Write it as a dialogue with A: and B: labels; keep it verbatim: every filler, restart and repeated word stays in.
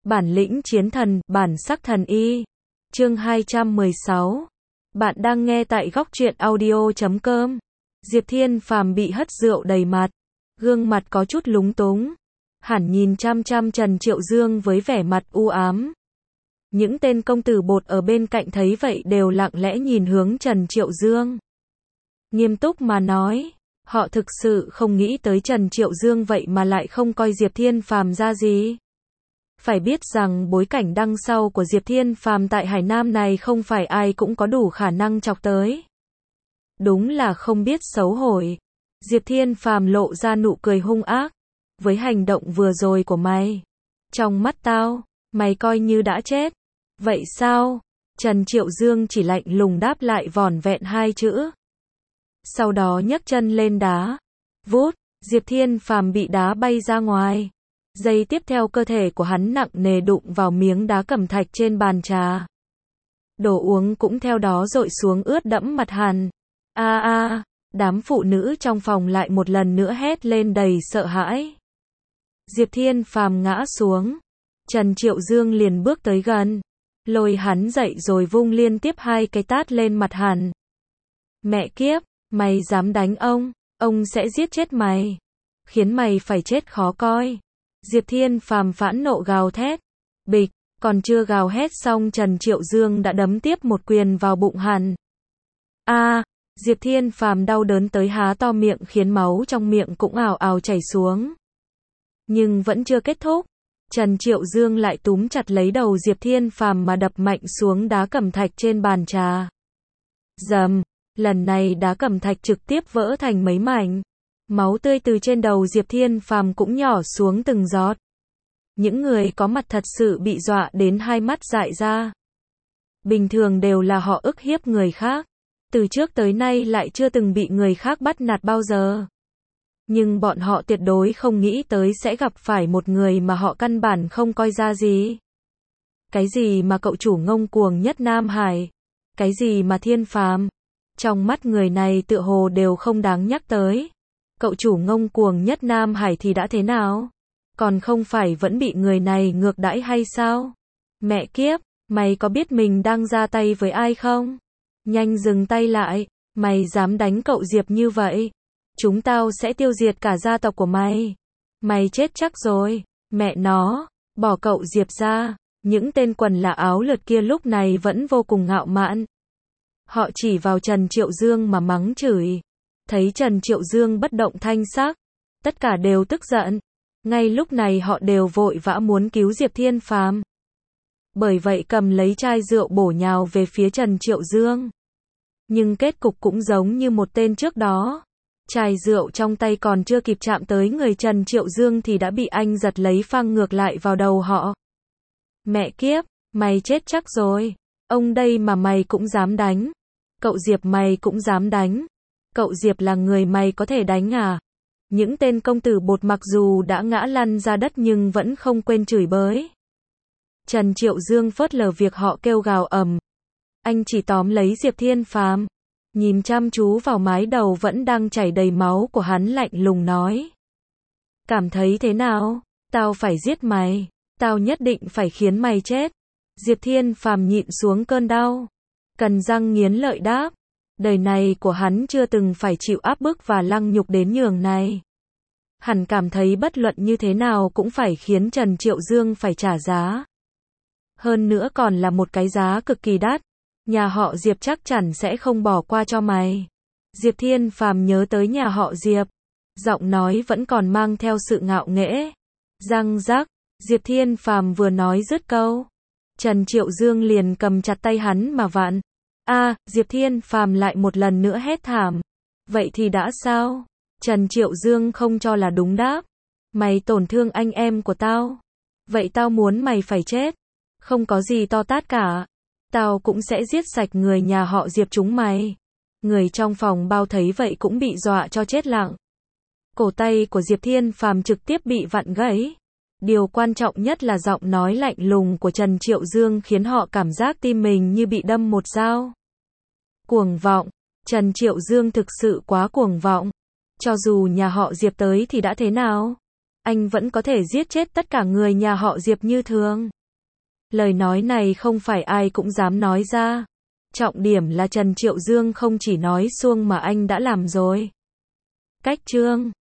A: Bản lĩnh chiến thần, bản sắc thần y. Chương hai trăm mười sáu. Bạn đang nghe tại góc truyện audio chấm com. Diệp Thiên Phàm bị hất rượu đầy mặt, gương mặt có chút lúng túng, hẳn nhìn chăm chăm Trần Triệu Dương với vẻ mặt u ám. Những tên công tử bột ở bên cạnh thấy vậy đều lặng lẽ nhìn hướng Trần Triệu Dương. Nghiêm túc mà nói, họ thực sự không nghĩ tới Trần Triệu Dương vậy mà lại không coi Diệp Thiên Phàm ra gì. Phải biết rằng bối cảnh đằng sau của Diệp Thiên Phàm tại Hải Nam này không phải ai cũng có đủ khả năng chọc tới. Đúng là không biết xấu hổ. Diệp Thiên Phàm lộ ra nụ cười hung ác. Với hành động vừa rồi của mày, trong mắt tao, mày coi như đã chết. Vậy sao? Trần Triệu Dương chỉ lạnh lùng đáp lại vỏn vẹn hai chữ. Sau đó nhấc chân lên đá. Vút, Diệp Thiên Phàm bị đá bay ra ngoài. Giây tiếp theo cơ thể của hắn nặng nề đụng vào miếng đá cẩm thạch trên bàn trà. Đồ uống cũng theo đó dội xuống ướt đẫm mặt hắn. A a, đám phụ nữ trong phòng lại một lần nữa hét lên đầy sợ hãi. Diệp Thiên Phàm ngã xuống. Trần Triệu Dương liền bước tới gần, lôi hắn dậy rồi vung liên tiếp hai cái tát lên mặt hắn. Mẹ kiếp, mày dám đánh ông, ông sẽ giết chết mày, khiến mày phải chết khó coi. Diệp Thiên Phàm phẫn nộ gào thét. Bịch, còn chưa gào hét xong Trần Triệu Dương đã đấm tiếp một quyền vào bụng hắn. A, Diệp Thiên Phàm đau đớn tới há to miệng khiến máu trong miệng cũng ào ào chảy xuống. Nhưng vẫn chưa kết thúc, Trần Triệu Dương lại túm chặt lấy đầu Diệp Thiên Phàm mà đập mạnh xuống đá cẩm thạch trên bàn trà. Rầm, lần này đá cẩm thạch trực tiếp vỡ thành mấy mảnh. Máu tươi từ trên đầu Diệp Thiên Phàm cũng nhỏ xuống từng giọt. Những người có mặt thật sự bị dọa đến hai mắt dại ra. Bình thường đều là họ ức hiếp người khác, từ trước tới nay lại chưa từng bị người khác bắt nạt bao giờ. Nhưng bọn họ tuyệt đối không nghĩ tới sẽ gặp phải một người mà họ căn bản không coi ra gì. Cái gì mà cậu chủ ngông cuồng nhất Nam Hải? Cái gì mà Thiên Phàm? Trong mắt người này tựa hồ đều không đáng nhắc tới. Cậu chủ ngông cuồng nhất Nam Hải thì đã thế nào? Còn không phải vẫn bị người này ngược đãi hay sao? Mẹ kiếp, mày có biết mình đang ra tay với ai không? Nhanh dừng tay lại, mày dám đánh cậu Diệp như vậy? Chúng tao sẽ tiêu diệt cả gia tộc của mày. Mày chết chắc rồi, mẹ nó, bỏ cậu Diệp ra. Những tên quần là áo lượt kia lúc này vẫn vô cùng ngạo mạn. Họ chỉ vào Trần Triệu Dương mà mắng chửi. Thấy Trần Triệu Dương bất động thanh sắc, tất cả đều tức giận. Ngay lúc này họ đều vội vã muốn cứu Diệp Thiên Phàm. Bởi vậy cầm lấy chai rượu bổ nhào về phía Trần Triệu Dương. Nhưng kết cục cũng giống như một tên trước đó. Chai rượu trong tay còn chưa kịp chạm tới người Trần Triệu Dương thì đã bị anh giật lấy phang ngược lại vào đầu họ. Mẹ kiếp, mày chết chắc rồi. Ông đây mà mày cũng dám đánh. Cậu Diệp mày cũng dám đánh. Cậu Diệp là người mày có thể đánh à? Những tên công tử bột mặc dù đã ngã lăn ra đất nhưng vẫn không quên chửi bới. Trần Triệu Dương phớt lờ việc họ kêu gào ầm. Anh chỉ tóm lấy Diệp Thiên Phàm, nhìn chăm chú vào mái đầu vẫn đang chảy đầy máu của hắn lạnh lùng nói. Cảm thấy thế nào? Tao phải giết mày. Tao nhất định phải khiến mày chết. Diệp Thiên Phàm nhịn xuống cơn đau, cắn răng nghiến lợi đáp. Đời này của hắn chưa từng phải chịu áp bức và lăng nhục đến nhường này. Hắn cảm thấy bất luận như thế nào cũng phải khiến Trần Triệu Dương phải trả giá. Hơn nữa còn là một cái giá cực kỳ đắt. Nhà họ Diệp chắc chắn sẽ không bỏ qua cho mày. Diệp Thiên Phàm nhớ tới nhà họ Diệp. Giọng nói vẫn còn mang theo sự ngạo nghễ. Răng rắc, Diệp Thiên Phàm vừa nói dứt câu, Trần Triệu Dương liền cầm chặt tay hắn mà vặn. A, Diệp Thiên Phàm lại một lần nữa hét thảm. Vậy thì đã sao? Trần Triệu Dương không cho là đúng đáp. Mày tổn thương anh em của tao. Vậy tao muốn mày phải chết. Không có gì to tát cả. Tao cũng sẽ giết sạch người nhà họ Diệp chúng mày. Người trong phòng bao thấy vậy cũng bị dọa cho chết lặng. Cổ tay của Diệp Thiên Phàm trực tiếp bị vặn gãy. Điều quan trọng nhất là giọng nói lạnh lùng của Trần Triệu Dương khiến họ cảm giác tim mình như bị đâm một dao. Cuồng vọng, Trần Triệu Dương thực sự quá cuồng vọng. Cho dù nhà họ Diệp tới thì đã thế nào? Anh vẫn có thể giết chết tất cả người nhà họ Diệp như thường. Lời nói này không phải ai cũng dám nói ra. Trọng điểm là Trần Triệu Dương không chỉ nói suông mà anh đã làm rồi. Cách chương